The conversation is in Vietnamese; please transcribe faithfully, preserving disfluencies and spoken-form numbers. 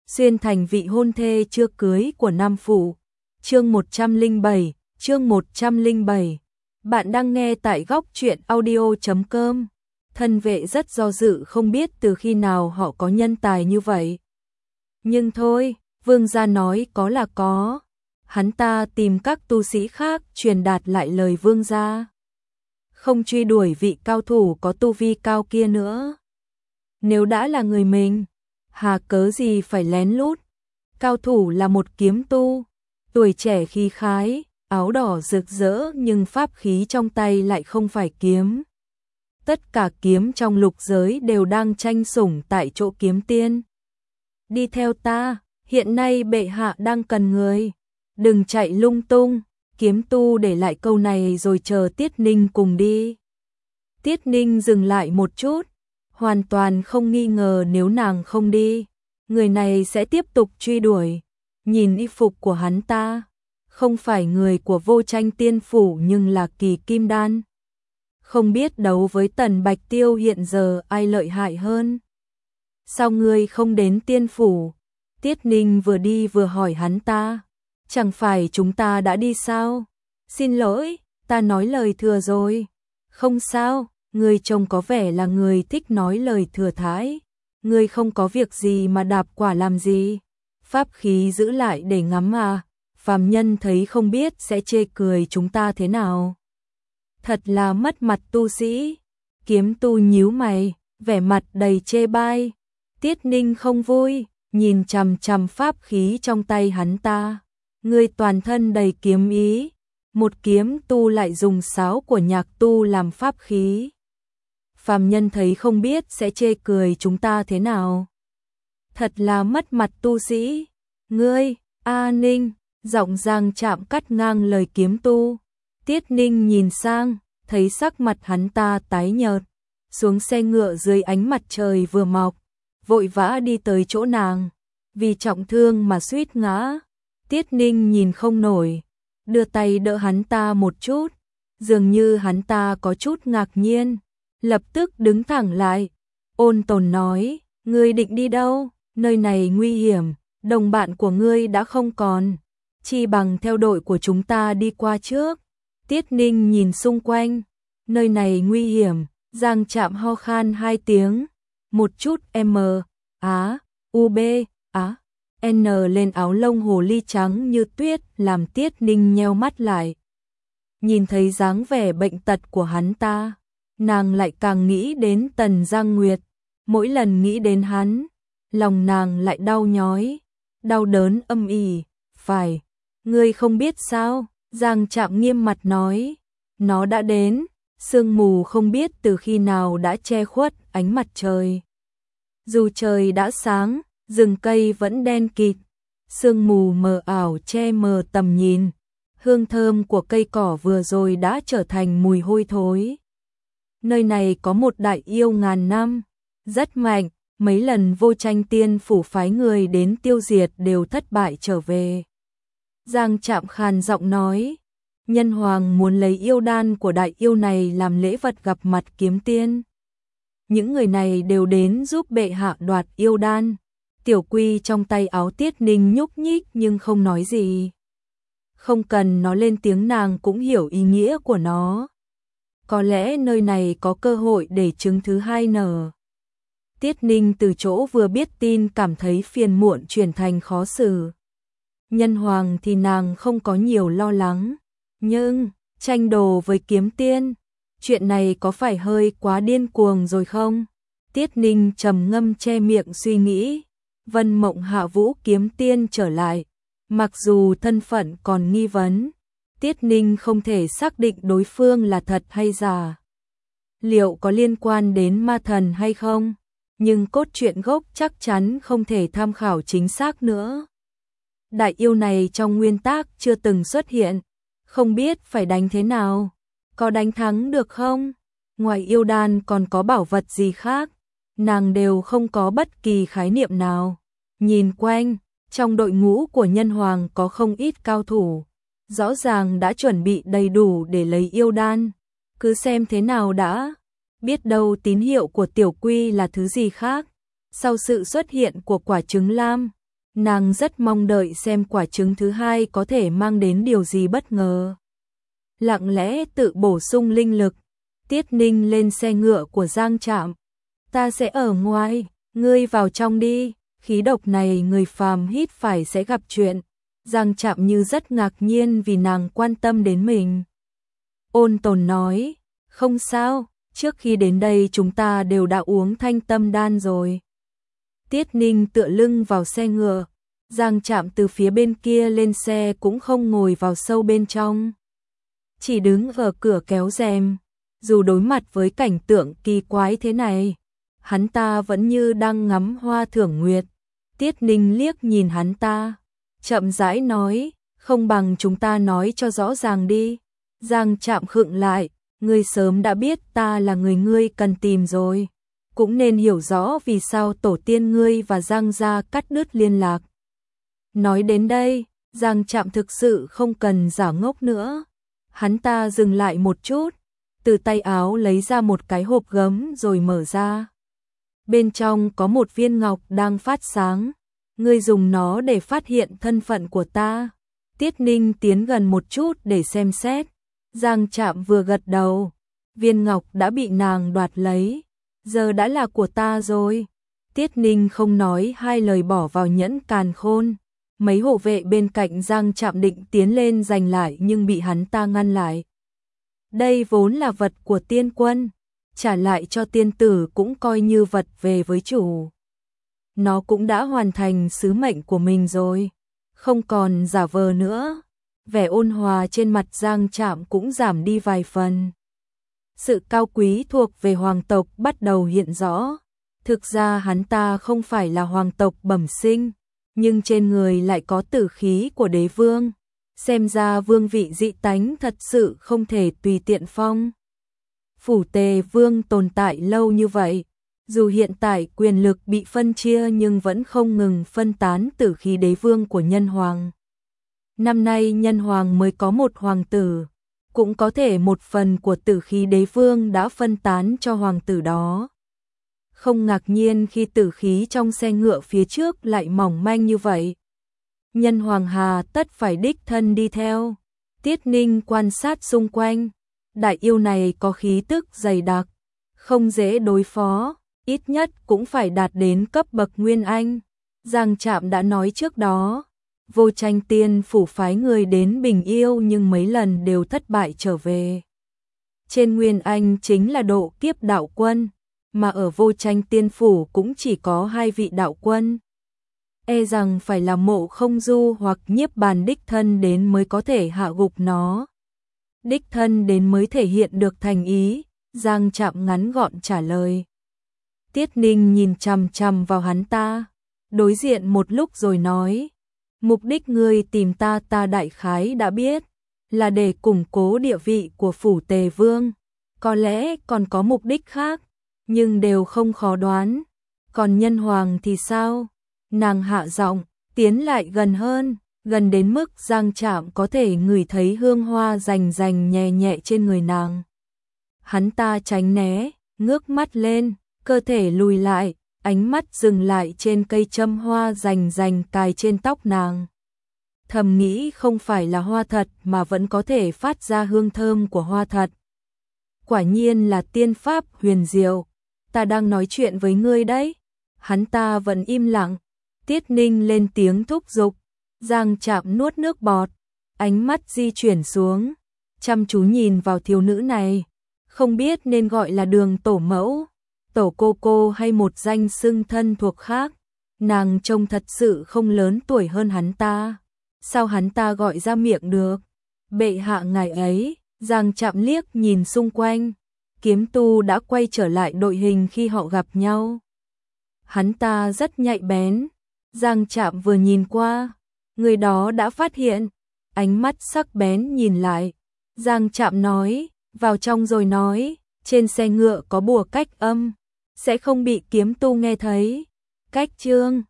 xuyên thành vị hôn thê chưa cưới của Nam Phụ. Chương một trăm lẻ bảy, chương một trăm lẻ bảy. Bạn đang nghe tại góc truyện audio chấm com. Thân vệ rất do dự không biết từ khi nào họ có nhân tài như vậy. Nhưng thôi, vương gia nói có là có. Hắn ta tìm các tu sĩ khác truyền đạt lại lời vương gia. Không truy đuổi vị cao thủ có tu vi cao kia nữa. Nếu đã là người mình, hà cớ gì phải lén lút. Cao thủ là một kiếm tu, tuổi trẻ khí khái, áo đỏ rực rỡ nhưng pháp khí trong tay lại không phải kiếm. Tất cả kiếm trong lục giới đều đang tranh sủng tại chỗ kiếm tiên. Đi theo ta, hiện nay bệ hạ đang cần người. Đừng chạy lung tung, kiếm tu để lại câu này rồi chờ Tiết Ninh cùng đi. Tiết Ninh dừng lại một chút, hoàn toàn không nghi ngờ nếu nàng không đi, người này sẽ tiếp tục truy đuổi. Nhìn y phục của hắn ta, không phải người của Vô Tranh Tiên Phủ nhưng là Kỳ Kim Đan. Không biết đấu với Tần Bạch Tiêu hiện giờ ai lợi hại hơn. Sao ngươi không đến Tiên Phủ? Tiết Ninh vừa đi vừa hỏi hắn ta. Chẳng phải chúng ta đã đi sao? Xin lỗi, ta nói lời thừa rồi. Không sao, người chồng có vẻ là người thích nói lời thừa thãi. Người không có việc gì mà đạp quả làm gì? Pháp khí giữ lại để ngắm à? Phàm nhân thấy không biết sẽ chê cười chúng ta thế nào. Thật là mất mặt tu sĩ. Kiếm tu nhíu mày, vẻ mặt đầy chê bai. Tiết Ninh không vui, nhìn chằm chằm pháp khí trong tay hắn ta. Người toàn thân đầy kiếm ý, một kiếm tu lại dùng sáo của nhạc tu làm pháp khí. Phàm nhân thấy không biết sẽ chê cười chúng ta thế nào. Thật là mất mặt tu sĩ. Ngươi, A Ninh, giọng Giang Trạm cắt ngang lời kiếm tu. Tiết Ninh nhìn sang, thấy sắc mặt hắn ta tái nhợt, xuống xe ngựa dưới ánh mặt trời vừa mọc, vội vã đi tới chỗ nàng, vì trọng thương mà suýt ngã. Tiết Ninh nhìn không nổi, đưa tay đỡ hắn ta một chút, dường như hắn ta có chút ngạc nhiên, lập tức đứng thẳng lại, ôn tồn nói, ngươi định đi đâu, nơi này nguy hiểm, đồng bạn của ngươi đã không còn, chi bằng theo đội của chúng ta đi qua trước. Tiết Ninh nhìn xung quanh, nơi này nguy hiểm, Giang Trạm ho khan hai tiếng, một chút M, Á, U B, Á. N lên áo lông hồ ly trắng như tuyết làm Tiết Ninh nheo mắt lại. Nhìn thấy dáng vẻ bệnh tật của hắn ta, nàng lại càng nghĩ đến Tần Giang Nguyệt. Mỗi lần nghĩ đến hắn, lòng nàng lại đau nhói, đau đớn âm ỉ. Phải, ngươi không biết sao? Giang Trạm nghiêm mặt nói. Nó đã đến, sương mù không biết từ khi nào đã che khuất ánh mặt trời. Dù trời đã sáng, rừng cây vẫn đen kịt, sương mù mờ ảo che mờ tầm nhìn, hương thơm của cây cỏ vừa rồi đã trở thành mùi hôi thối. Nơi này có một đại yêu ngàn năm, rất mạnh, mấy lần Vô Tranh Tiên Phủ phái người đến tiêu diệt đều thất bại trở về. Giang Trạm khàn giọng nói, nhân hoàng muốn lấy yêu đan của đại yêu này làm lễ vật gặp mặt kiếm tiên. Những người này đều đến giúp bệ hạ đoạt yêu đan. Tiểu Quy trong tay áo Tiết Ninh nhúc nhích nhưng không nói gì. Không cần nó lên tiếng nàng cũng hiểu ý nghĩa của nó. Có lẽ nơi này có cơ hội để trứng thứ hai nở. Tiết Ninh từ chỗ vừa biết tin cảm thấy phiền muộn chuyển thành khó xử. Nhân hoàng thì nàng không có nhiều lo lắng. Nhưng, tranh đồ với kiếm tiên, chuyện này có phải hơi quá điên cuồng rồi không? Tiết Ninh trầm ngâm che miệng suy nghĩ. Vân Mộng Hạ Vũ kiếm tiên trở lại, mặc dù thân phận còn nghi vấn, Tiết Ninh không thể xác định đối phương là thật hay giả. Liệu có liên quan đến ma thần hay không? Nhưng cốt truyện gốc chắc chắn không thể tham khảo chính xác nữa. Đại yêu này trong nguyên tác chưa từng xuất hiện, không biết phải đánh thế nào, có đánh thắng được không? Ngoài yêu đan còn có bảo vật gì khác? Nàng đều không có bất kỳ khái niệm nào. Nhìn quanh, trong đội ngũ của nhân hoàng có không ít cao thủ, rõ ràng đã chuẩn bị đầy đủ để lấy yêu đan. Cứ xem thế nào đã, biết đâu tín hiệu của Tiểu Quy là thứ gì khác. Sau sự xuất hiện của quả trứng lam, Nàng rất mong đợi xem quả trứng thứ hai có thể mang đến điều gì bất ngờ. Lặng lẽ tự bổ sung linh lực, Tiết Ninh lên xe ngựa của Giang Trạm. Ta sẽ ở ngoài, ngươi vào trong đi, khí độc này người phàm hít phải sẽ gặp chuyện. Giang Trạm như rất ngạc nhiên vì nàng quan tâm đến mình. Ôn Tồn nói, không sao, trước khi đến đây chúng ta đều đã uống thanh tâm đan rồi. Tiết Ninh tựa lưng vào xe ngựa, Giang Trạm từ phía bên kia lên xe cũng không ngồi vào sâu bên trong. Chỉ đứng ở cửa kéo rèm, dù đối mặt với cảnh tượng kỳ quái thế này, hắn ta vẫn như đang ngắm hoa thưởng nguyệt. Tiết Ninh liếc nhìn hắn ta, chậm rãi nói, không bằng chúng ta nói cho rõ ràng đi. Giang Trạm khựng lại, ngươi sớm đã biết ta là người ngươi cần tìm rồi, cũng nên hiểu rõ vì sao tổ tiên ngươi và Giang gia cắt đứt liên lạc. Nói đến đây, Giang Trạm thực sự không cần giả ngốc nữa. Hắn ta dừng lại một chút, từ tay áo lấy ra một cái hộp gấm rồi mở ra. Bên trong có một viên ngọc đang phát sáng, ngươi dùng nó để phát hiện thân phận của ta. Tiết Ninh tiến gần một chút để xem xét. Giang Trạm vừa gật đầu, viên ngọc đã bị nàng đoạt lấy, giờ đã là của ta rồi. Tiết Ninh không nói hai lời bỏ vào nhẫn càn khôn. Mấy hộ vệ bên cạnh Giang Trạm định tiến lên giành lại nhưng bị hắn ta ngăn lại. Đây vốn là vật của tiên quân, trả lại cho tiên tử cũng coi như vật về với chủ. Nó cũng đã hoàn thành sứ mệnh của mình rồi, không còn giả vờ nữa. Vẻ ôn hòa trên mặt Giang Trạm cũng giảm đi vài phần. Sự cao quý thuộc về hoàng tộc bắt đầu hiện rõ. Thực ra hắn ta không phải là hoàng tộc bẩm sinh, nhưng trên người lại có tử khí của đế vương. Xem ra vương vị dị tánh thật sự không thể tùy tiện phong. Phủ Tề Vương tồn tại lâu như vậy, dù hiện tại quyền lực bị phân chia nhưng vẫn không ngừng phân tán tử khí đế vương của nhân hoàng. Năm nay nhân hoàng mới có một hoàng tử, cũng có thể một phần của tử khí đế vương đã phân tán cho hoàng tử đó. Không ngạc nhiên khi tử khí trong xe ngựa phía trước lại mỏng manh như vậy. Nhân hoàng hà tất phải đích thân đi theo. Tiết Ninh quan sát xung quanh, đại yêu này có khí tức dày đặc, không dễ đối phó, ít nhất cũng phải đạt đến cấp bậc Nguyên Anh. Giang Trạm đã nói trước đó, Vô Tranh Tiên phủ phái người đến Bình Yêu nhưng mấy lần đều thất bại trở về. Trên Nguyên Anh chính là độ kiếp đạo quân, mà ở Vô Tranh Tiên phủ cũng chỉ có hai vị đạo quân. E rằng phải là Mộ Không Du hoặc Nhiếp Bàn đích thân đến mới có thể hạ gục nó. Đích thân đến mới thể hiện được thành ý, Giang Trạm ngắn gọn trả lời. Tiết Ninh nhìn chằm chằm vào hắn ta, đối diện một lúc rồi nói, mục đích ngươi tìm ta ta đại khái đã biết, là để củng cố địa vị của phủ Tề Vương, có lẽ còn có mục đích khác, nhưng đều không khó đoán. Còn nhân hoàng thì sao? Nàng hạ giọng, tiến lại gần hơn, gần đến mức Giang Trạm có thể ngửi thấy hương hoa rành rành nhẹ nhẹ trên người nàng. Hắn ta tránh né, ngước mắt lên, cơ thể lùi lại, ánh mắt dừng lại trên cây châm hoa rành rành cài trên tóc nàng. Thầm nghĩ không phải là hoa thật mà vẫn có thể phát ra hương thơm của hoa thật. Quả nhiên là tiên pháp huyền diệu, ta đang nói chuyện với ngươi đấy. Hắn ta vẫn im lặng. Tiết Ninh lên tiếng thúc giục. Giang Trạm nuốt nước bọt, ánh mắt di chuyển xuống, chăm chú nhìn vào thiếu nữ này, không biết nên gọi là Đường tổ mẫu, tổ cô cô hay một danh xưng thân thuộc khác. Nàng trông thật sự không lớn tuổi hơn hắn ta, sao hắn ta gọi ra miệng được? Bệ hạ ngài ấy. Giang Trạm liếc nhìn xung quanh, kiếm tu đã quay trở lại đội hình khi họ gặp nhau. Hắn ta rất nhạy bén. Giang Trạm vừa nhìn qua, người đó đã phát hiện, ánh mắt sắc bén nhìn lại. Giang Trạm nói, vào trong rồi nói, trên xe ngựa có bùa cách âm, sẽ không bị kiếm tu nghe thấy. Cách chương